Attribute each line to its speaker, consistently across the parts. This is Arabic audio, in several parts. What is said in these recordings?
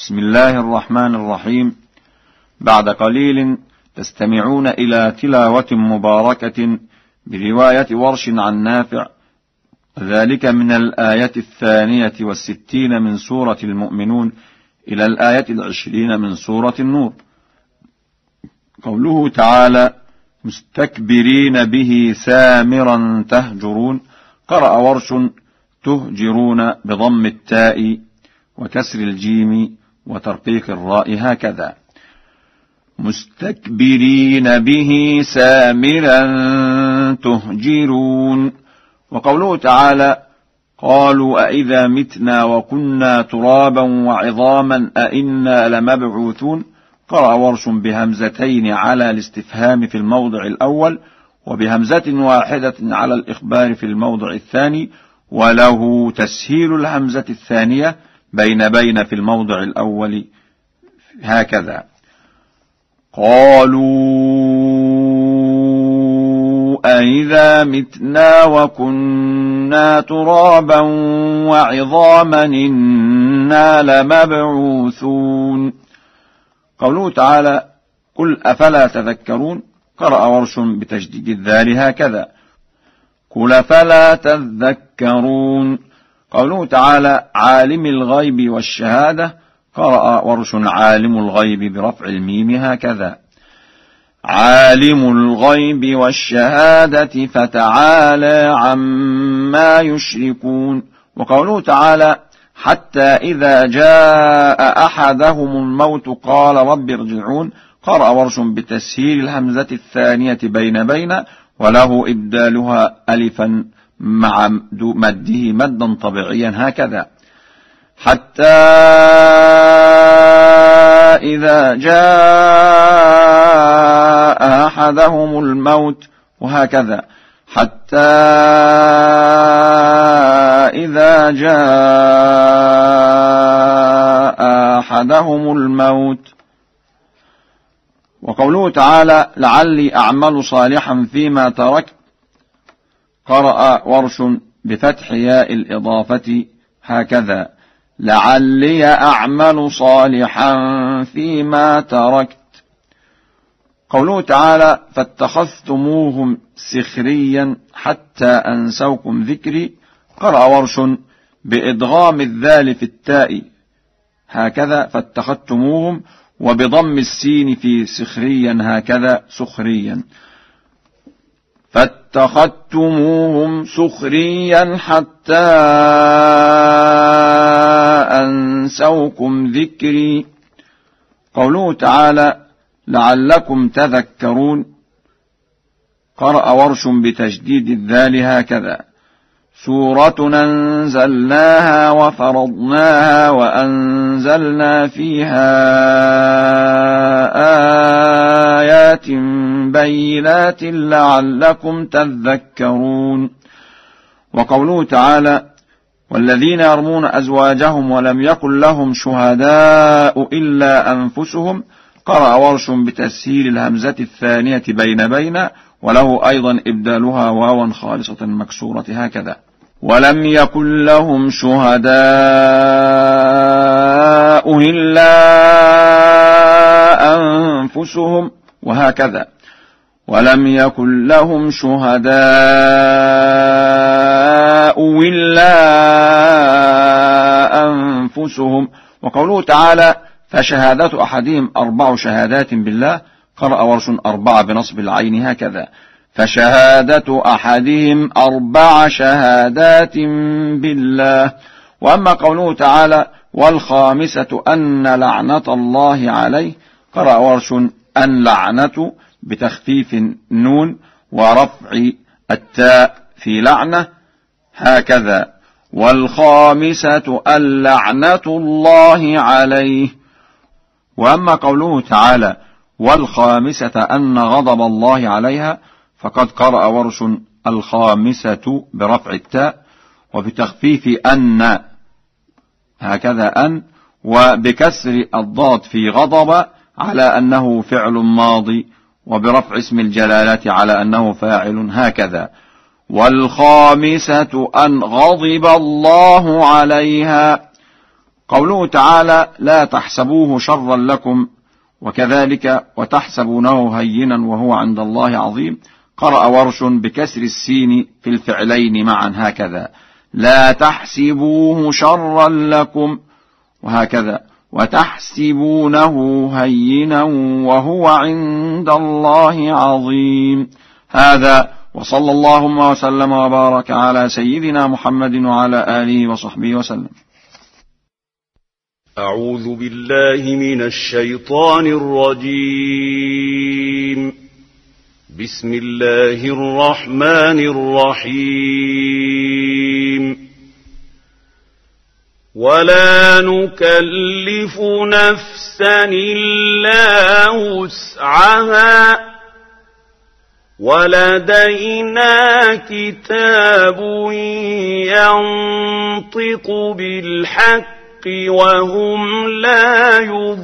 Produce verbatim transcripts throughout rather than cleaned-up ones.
Speaker 1: بسم الله الرحمن الرحيم. بعد قليل تستمعون إلى تلاوة مباركة برواية ورش عن نافع، ذلك من الآية الثانية والستين من سورة المؤمنون إلى الآية العشرين من سورة النور. قوله تعالى: مستكبرين به سامرا تهجرون. قرأ ورش: تهجرون بضم التاء وكسر الجيم وترقيق الراء، هكذا. مستكبرين به سامرا تهجرون. وقوله تعالى: قالوا أئذا متنا وكنا ترابا وعظاما أئنا لمبعوثون. قرأ ورش بهمزتين على الاستفهام في الموضع الأول، وبهمزة واحدة على الإخبار في الموضع الثاني، وله تسهيل الهمزة الثانية بين بين في الموضع الأول، هكذا. قالوا أئذا متنا وكنا ترابا وعظاما إنا لمبعوثون. قوله تعالى: قل أفلا تذكرون. قرأ ورش بتشديد الذال، هكذا. قل أفلا تذكرون. قوله تعالى: عالم الغيب والشهادة. قرأ ورش عالم الغيب برفع الميم، هكذا. عالم الغيب والشهادة فتعالى عما يشركون. وقوله تعالى: حتى إذا جاء أحدهم الموت قال رب ارجعون. قرأ ورش بتسهيل الهمزة الثانية بين بين، وله إبدالها ألفا مع مده مدا طبيعيا، هكذا. حتى إذا جاء أحدهم الموت، وهكذا. حتى إذا جاء أحدهم الموت. وقوله تعالى: لعلي أعمل صالحا فيما تركت. قرأ ورش بفتح ياء الإضافة، هكذا. لعلي أعمل صالحا فيما تركت. قوله تعالى: فاتخذتموهم سخريا حتى أنسوكم ذكري. قرأ ورش بإدغام الذال في التاء، هكذا. فاتخذتموهم، وبضم السين في سخريا، هكذا. سخريا. فاتخذتموهم سخريا حتى أنسوكم ذكري. قوله تعالى: لعلكم تذكرون. قرأ ورش بتشديد الذال، هكذا. سورة أنزلناها وفرضناها وأنزلنا فيها آيات بينات لعلكم تذكرون. وقوله تعالى: والذين يرمون أزواجهم ولم يكن لهم شهداء إلا أنفسهم. قرأ ورش بتسهيل الهمزة الثانية بين بين، وله أيضا إبدالها واوا خالصة مكسورة، هكذا. ولم يكن لهم شهداء إلا أنفسهم، وهكذا. ولم يكن لهم شهداء إلا أنفسهم. وقوله تعالى: فشهادة أحدهم أربع شهادات بالله. قرأ ورش أربعة بنصب العين، هكذا. فشهادة أحدهم أربع شهادات بالله. وأما قوله تعالى: والخامسة أن لعنة الله عليه. قرأ ورش أن لعنة بتخفيف النون ورفع التاء في لعنة، هكذا. والخامسة أن لعنة الله عليه. وأما قوله تعالى: والخامسة أن غضب الله عليها، فقد قرأ ورش الخامسة برفع التاء وبتخفيف أن، هكذا. أن وبكسر الضاد في غضب على أنه فعل ماضي، وبرفع اسم الجلالة على أنه فاعل، هكذا. والخامسة أن غضب الله عليها. قوله تعالى لا تحسبوه شرا لكم وكذلك وتحسبونه هينا وهو عند الله عظيم، قرأ ورش بكسر السين في الفعلين معا هكذا لا تحسبوه شرا لكم، وهكذا وتحسبونه هينا وهو عند الله عظيم. هذا وصلى اللهم وسلم وبارك على سيدنا محمد وعلى آله وصحبه وسلم.
Speaker 2: أعوذ بالله من الشيطان الرجيم. بسم الله الرحمن الرحيم. ولا نكلف نفسا إلا وسعها ولدينا كتاب ينطق بالحق وهم لا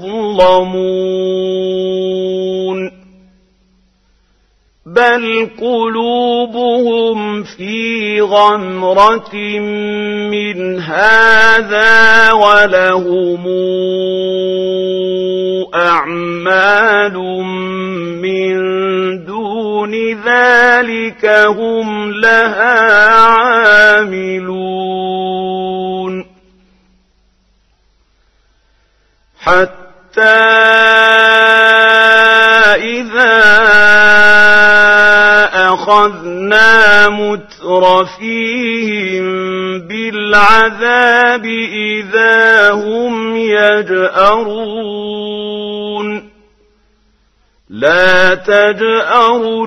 Speaker 2: يظلمون بل قلوبهم في غمرة من هذا ولهم أعمال من دون ذلك هم لها عاملون حتى إذا أخذنا مترفيهم بالعذاب إذا هم يجأرون لا تجأروا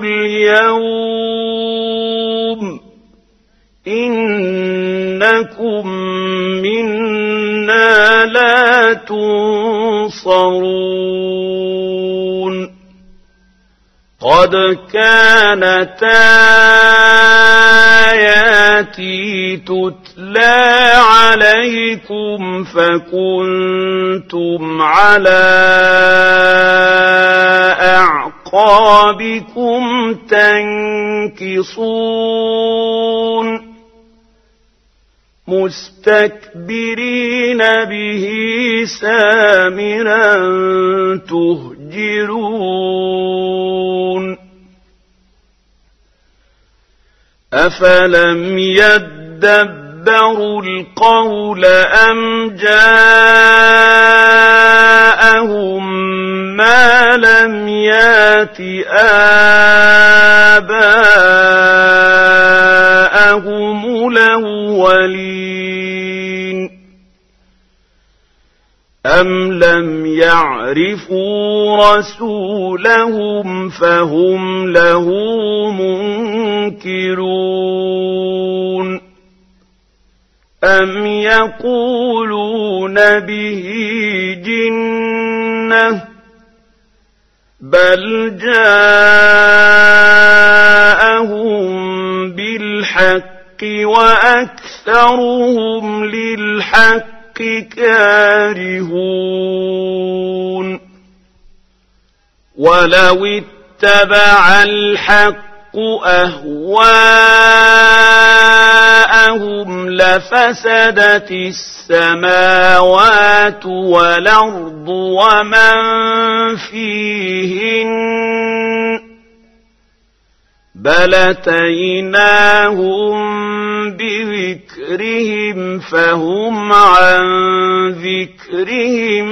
Speaker 2: اليوم إنكم منا لا تنصرون قد كانت آياتي تتلى عليكم فكنتم على أعقابكم تنكصون مستكبرين به سامرا تهجرون أفلم يدبروا القول أم جاءهم ما لم يات آباءهم الأولين أم لم يعرفوا رسولهم فهم له منكرون أم يقولون به جنة بل جاءهم بالحق وأكثرهم للحق كارهون ولو اتبع الحق أهواءهم لفسدت السماوات والأرض ومن فيهن بل أتيناهم بذكرهم فهم عن ذكرهم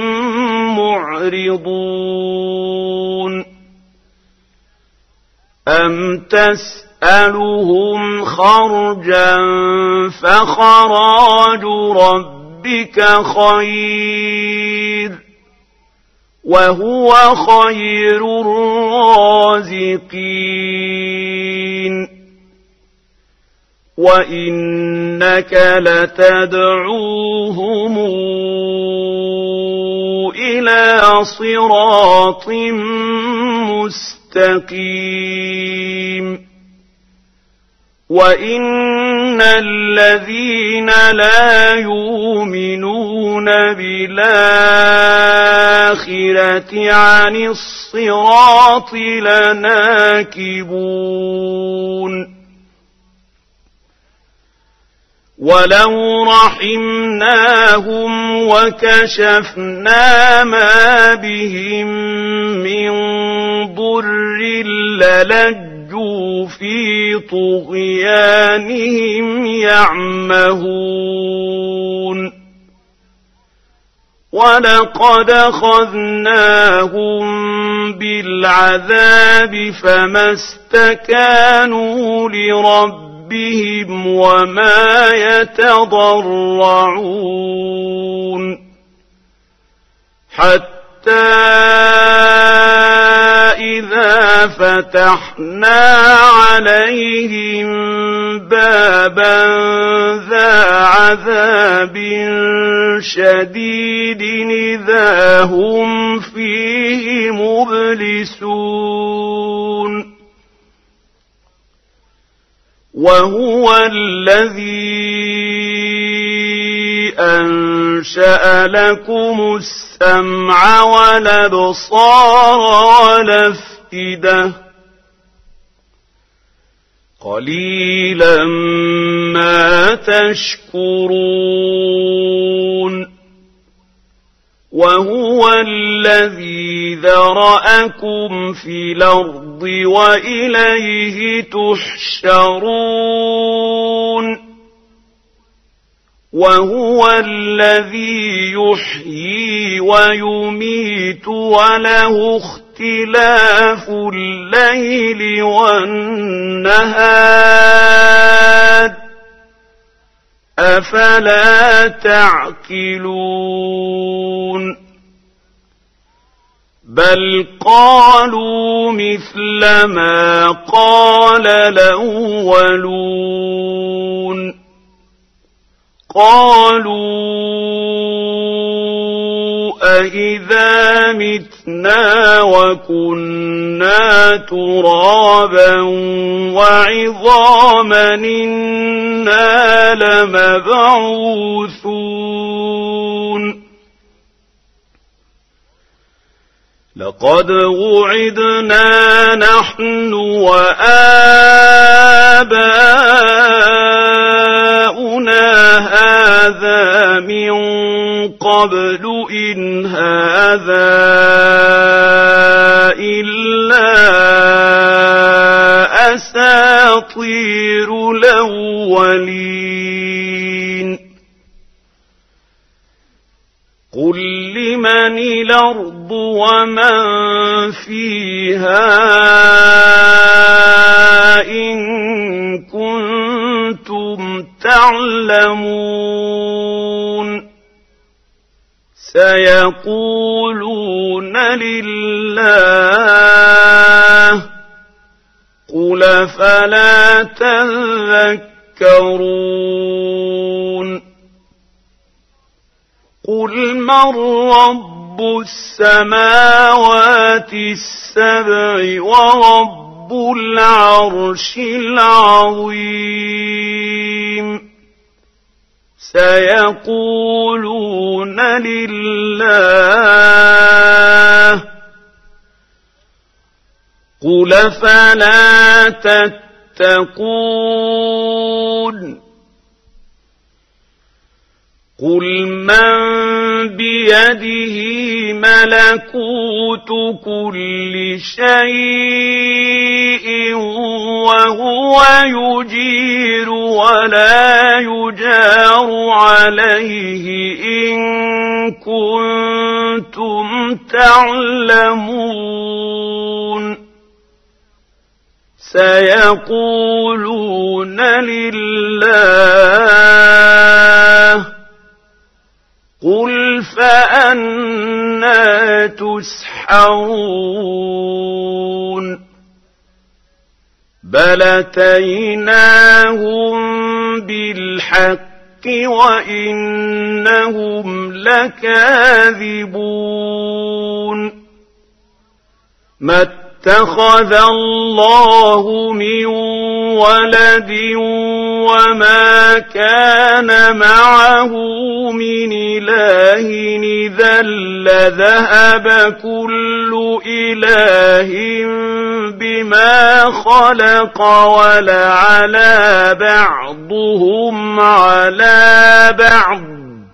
Speaker 2: معرضون أم تسألهم خرجا فخراج ربك خير وهو خير الرازقين وإنك لتدعوهم إلى صراط مستقيم وإن الذين لا يؤمنون بالآخرة عن الصراط لناكبون ولو رحمناهم وكشفنا ما بهم من ضر للجوا في طغيانهم يعمهون ولقد أخذناهم بالعذاب فما استكانوا لربهم بهم وما يتضرعون حتى إذا فتحنا عليهم بابا ذا عذاب شديد إذا هم فيه مبلسون وهو الذي أنشأ لكم السمع والأبصار والأفئدة قليلا ما تشكرون وهو الذي ذرأكم في الأرض وإليه تحشرون وهو الذي يحيي ويميت وله اختلاف الليل والنهار أفلا تعقلون بل قالوا مثل ما قال الأولون قالوا أإذا متنا وكنا ترابا وعظاما إنا لمبعوثون لقد وعدنا نحن وآباؤنا هذا من قبل إن هذا إلا أساطير الأولين قل لمن الأرض ومن فيها إن كنتم تعلمون سيقولون لله قل فلا تذكرون قل من رب السماوات السبع ورب العرش العظيم سيقولون لله قل فلا تتقون قل من بيده ملكوت كل شيء وهو يجير ولا يجار عليه إن كنتم تعلمون سيقولون لله قل فأنى تسحرون بل أتيناهم بالحق وإنهم لكاذبون ما اتخذ الله من ولد وما كان معه من إله إذا لذهب كل إله بما خلق ولعلى بعضهم على بعض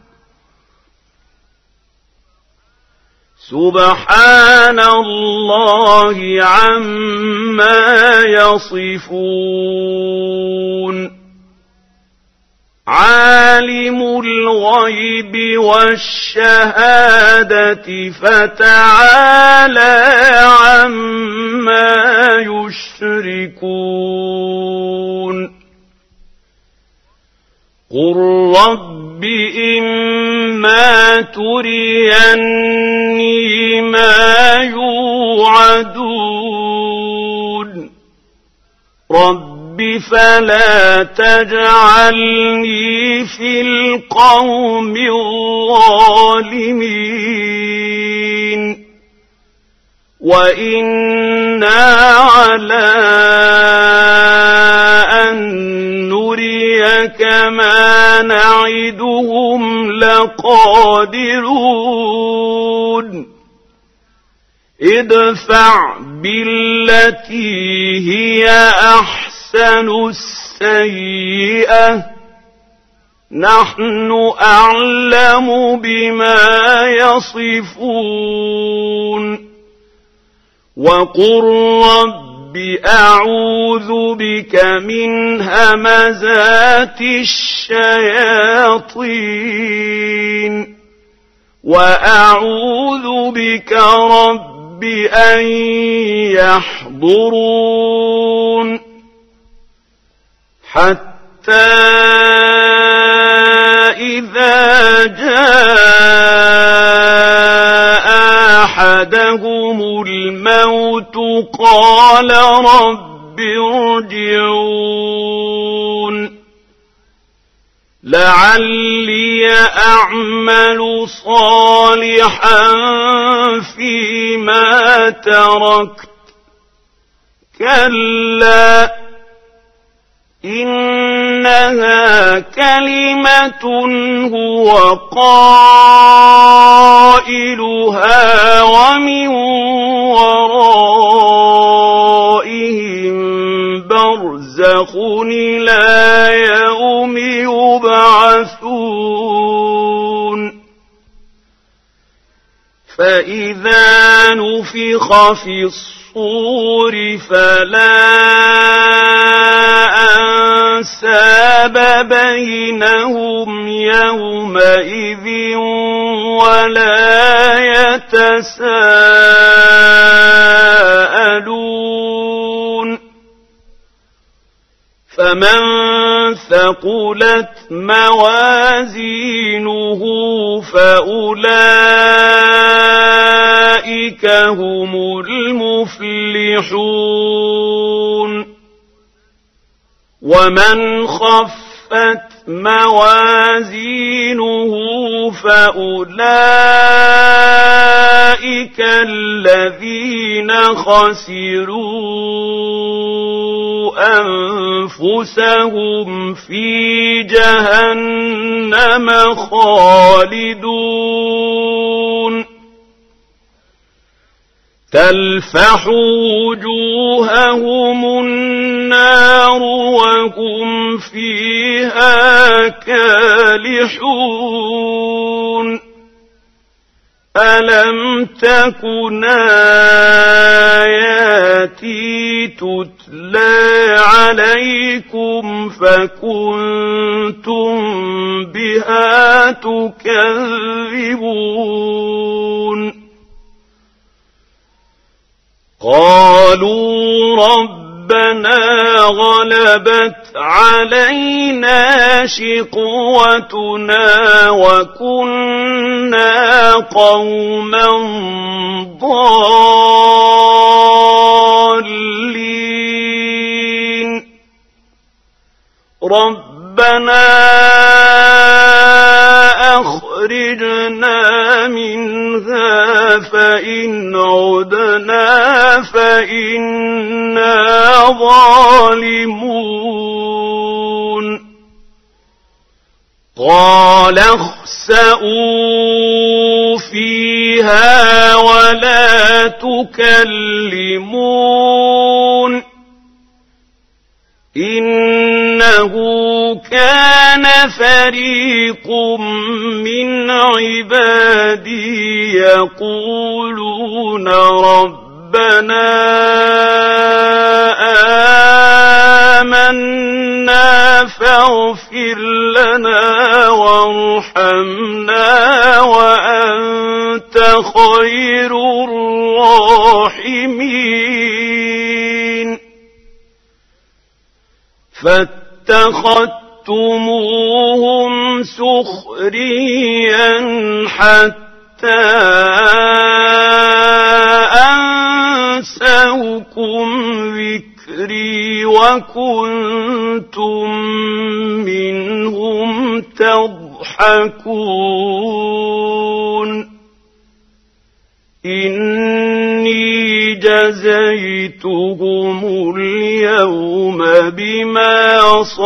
Speaker 2: سبحان الله عما يصفون عالم الغيب والشهادة فتعالى عما يشركون قل رب إما تريني ما يوعدون رب فلا تجعلني في القوم الظالمين وإنا على أن نريك ما نعدهم لقادرون ادفع بالتي هي أحسن السيئة نحن أعلم بما يصفون وقل رب أعوذ بك من همزات الشياطين وأعوذ بك رب أن يحضرون حتى إذا جاء أحدهم الموت قال رب ارجعون لعلي أعمل صالحا فيما تركت كلا إنها كلمة هو قائلها ومن ورائهم برزخ إلى يوم يبعثون فإذا نفخ في الصور فلا أنساب بينهم يومئذ ولا يتساءلون فمن ثقلت موازينه فأولئك هم المفلحون ومن خفت موازينه فأولئك الذين خسروا أنفسهم في جهنم خالدون تلفح وجوههم النار وهم فيها كالحون ألم تكن آياتي تتلى عليكم فكنتم بها تكذبون قالوا ربنا غلبت علينا شقوتنا وكنا قوما ضالين ربنا أخرجنا منها فإن عدنا فإنا إنا ظالمون قال اخسئوا فيها ولا تكلمون إنه كان فريق من عبادي يقولون ربنا آمنا فاغفر لنا وارحمنا وأنت خير الراحمين فاتخذتموهم سخريا حتى أنسوكم ذكري وكنتم منهم تضحكون إني جزيتهم اليوم بما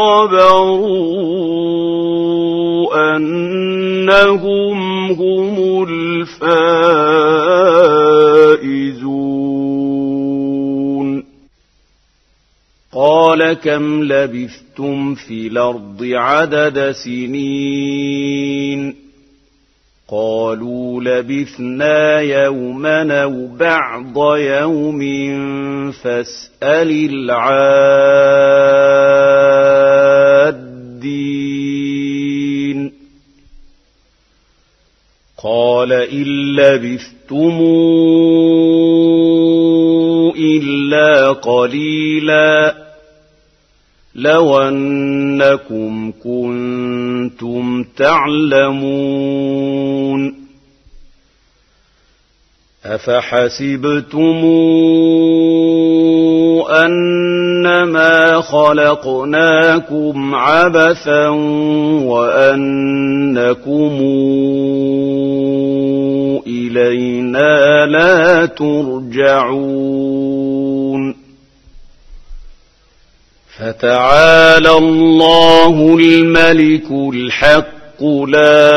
Speaker 2: صبروا أنهم هم الفائزون قال كم لبثتم في الأرض عدد سنين قالوا لبثنا يوما أو بعض يوم فاسأل العادين قال إن لبثتم إلا قليلا لو أنكم كنتم تعلمون أفحسبتم أنما خلقناكم عبثا وأنكم إلينا لا ترجعون فتعالى الله الملك الحق لا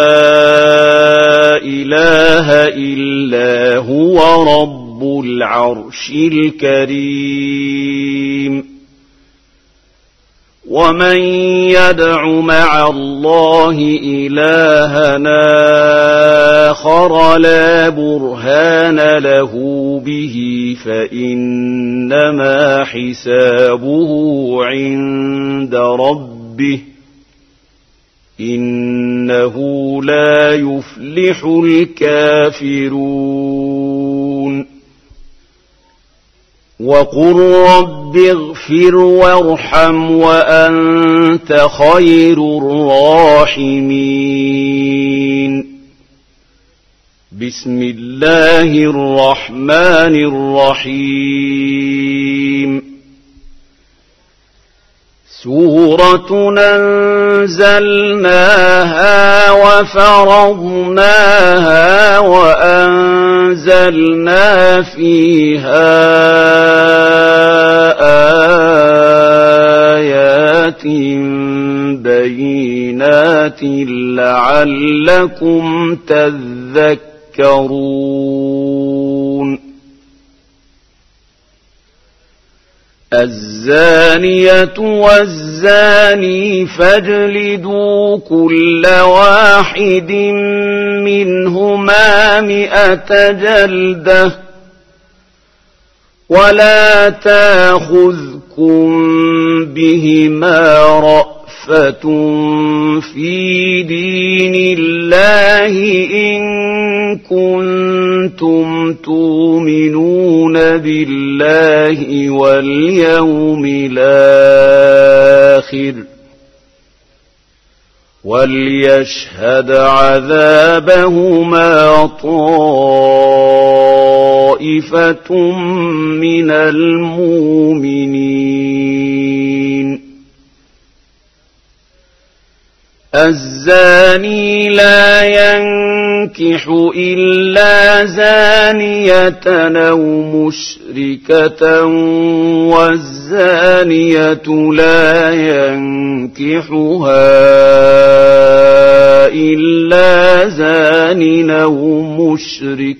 Speaker 2: إله إلا هو رب العرش الكريم ومن يدع مع الله إلهنا آخر لا برهان له به فإنما حسابه عند ربه إنه لا يفلح الكافرون وقل رب اغفر وارحم وأنت خير الراحمين بسم الله الرحمن الرحيم سورة أنزلناها وفرضناها وأنزلنا فيها آيات بينات لعلكم تذكرون الزانية والزاني فاجلدوا كل واحد منهما مئة جلدة ولا تأخذكم بهما رأفة في دين الله إن كنتم تؤمنون بالله واليوم الآخر وليشهد عذابهما طائفة من المؤمنين الزاني لا ينكح إلا زانية أو مشركة والزانية لا ينكحها إلا زان أو مشرك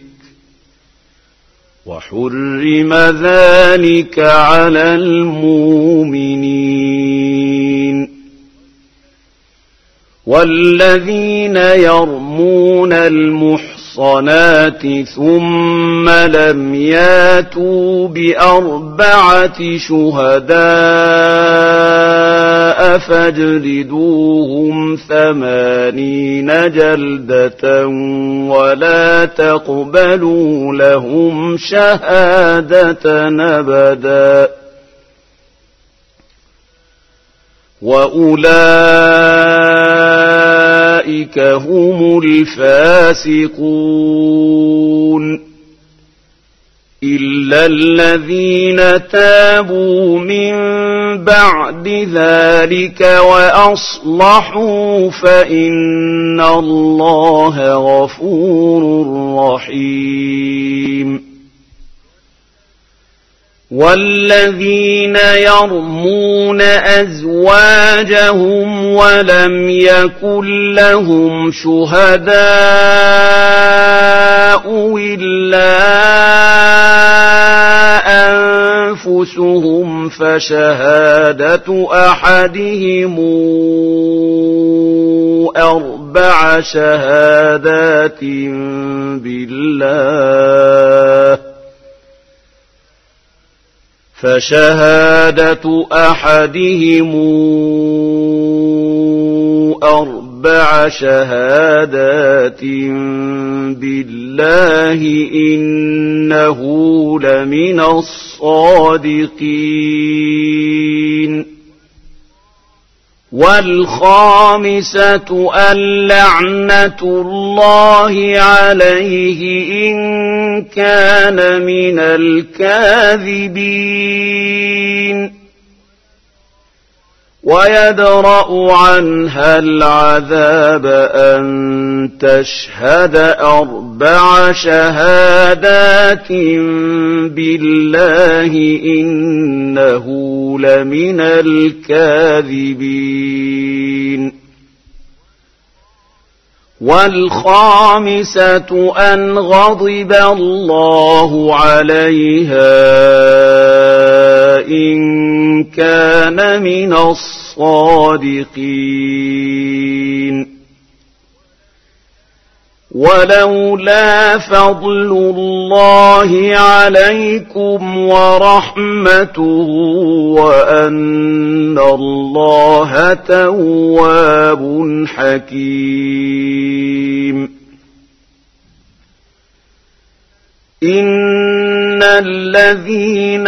Speaker 2: وحرم ذلك على المؤمنين. والذين يرمون المحصنات ثم لم ياتوا بأربعة شهداء فاجلدوهم ثمانين جلدة ولا تقبلوا لهم شهادة أبدا وأولئك هم الفاسقون إلا الذين تابوا من بعد ذلك وأصلحوا فإن الله غفور رحيم. والذين يرمون أزواجهم ولم يكن لهم شهداء إلا أنفسهم فشهادة أحدهم أربع شهادات بالله فشهادة أحدهم أربع شهادات بالله إنه لمن الصادقين. والخامسة اللعنة الله عليه إن كان من الكاذبين ويدرأ عنها العذاب أن تشهد أربع شهادات بالله إنه لمن الكاذبين. والخامسة أن غضب الله عليها إن كان من الصادقين. ولولا فضل الله عليكم ورحمته وأن الله تواب حكيم. إن الذين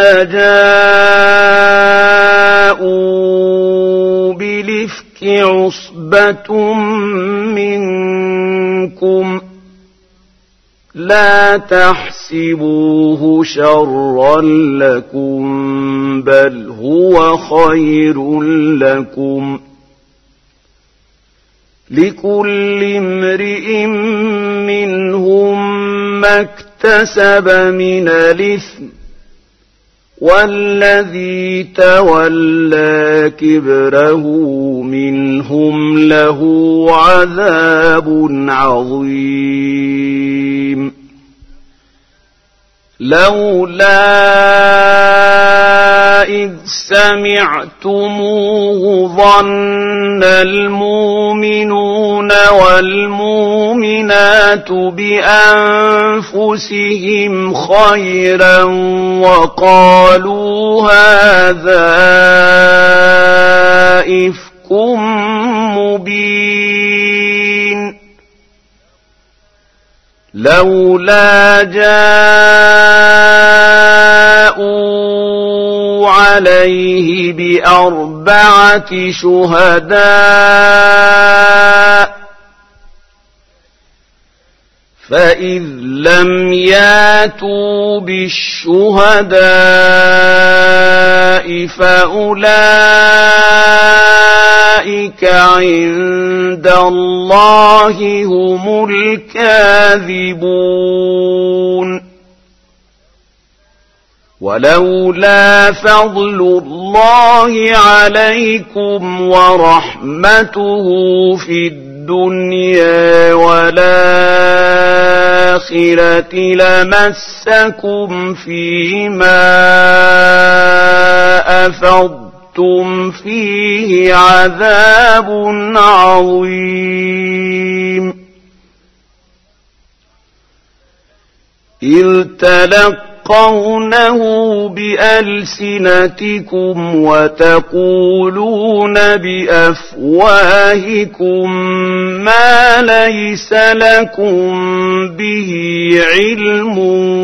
Speaker 2: جاءوا بالإفك عصبة منكم لا تحسبوه شرا لكم بل هو خير لكم لكل امرئ منهم ما اكتسب من الإثم والذي تولى كبره منهم له عذاب عظيم. لولا إذ سمعتموه ظن المؤمنون والمؤمنات بأنفسهم خيرا وقالوا هذا إفك مبين. لولا جاءوا عليه بأربعة شهداء فإذ لم ياتوا بالشهداء فأولئك أولئك عند الله هم الكاذبون ولولا فضل الله عليكم ورحمته في الدنيا والآخرة لمسكم فيما أفضتم فيه عذاب عظيم إذ تلقونه بألسنتكم وتقولون بأفواهكم ما ليس لكم به علم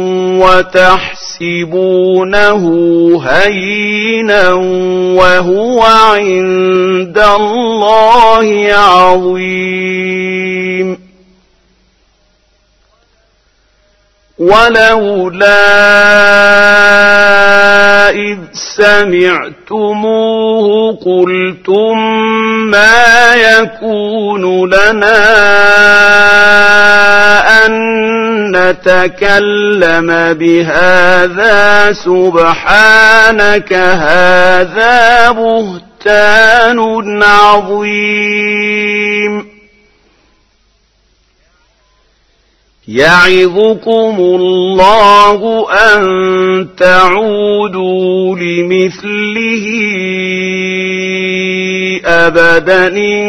Speaker 2: وتحسبونه هينا وهو عند الله عظيم ولولا إذ سمعتموه قلتم ما يكون لنا أن نتكلم بهذا سبحانك هذا بهتان عظيم يعظكم الله أن تعودوا لمثله أبدا إن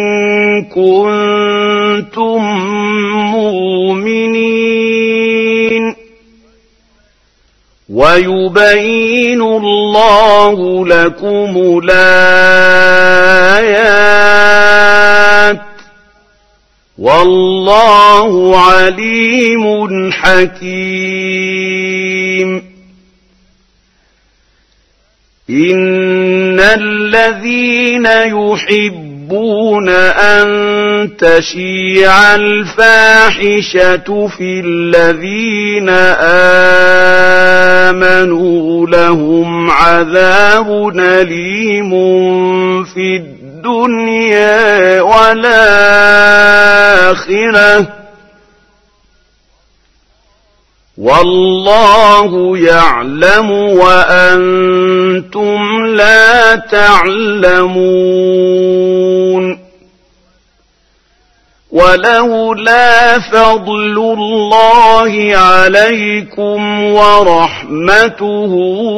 Speaker 2: كنتم مؤمنين ويبين الله لكم الآيات والله عليم حكيم إن الذين يحبون أن تشيع الفاحشة في الذين آمنوا لهم عذاب أليم في الدنيا الدنيا والآخرة والله يعلم وأنتم لا تعلمون ولولا فضل الله عليكم ورحمته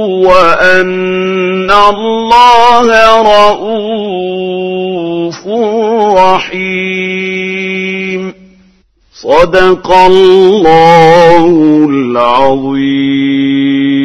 Speaker 2: وأن الله رؤوف رحيم صدق الله العظيم.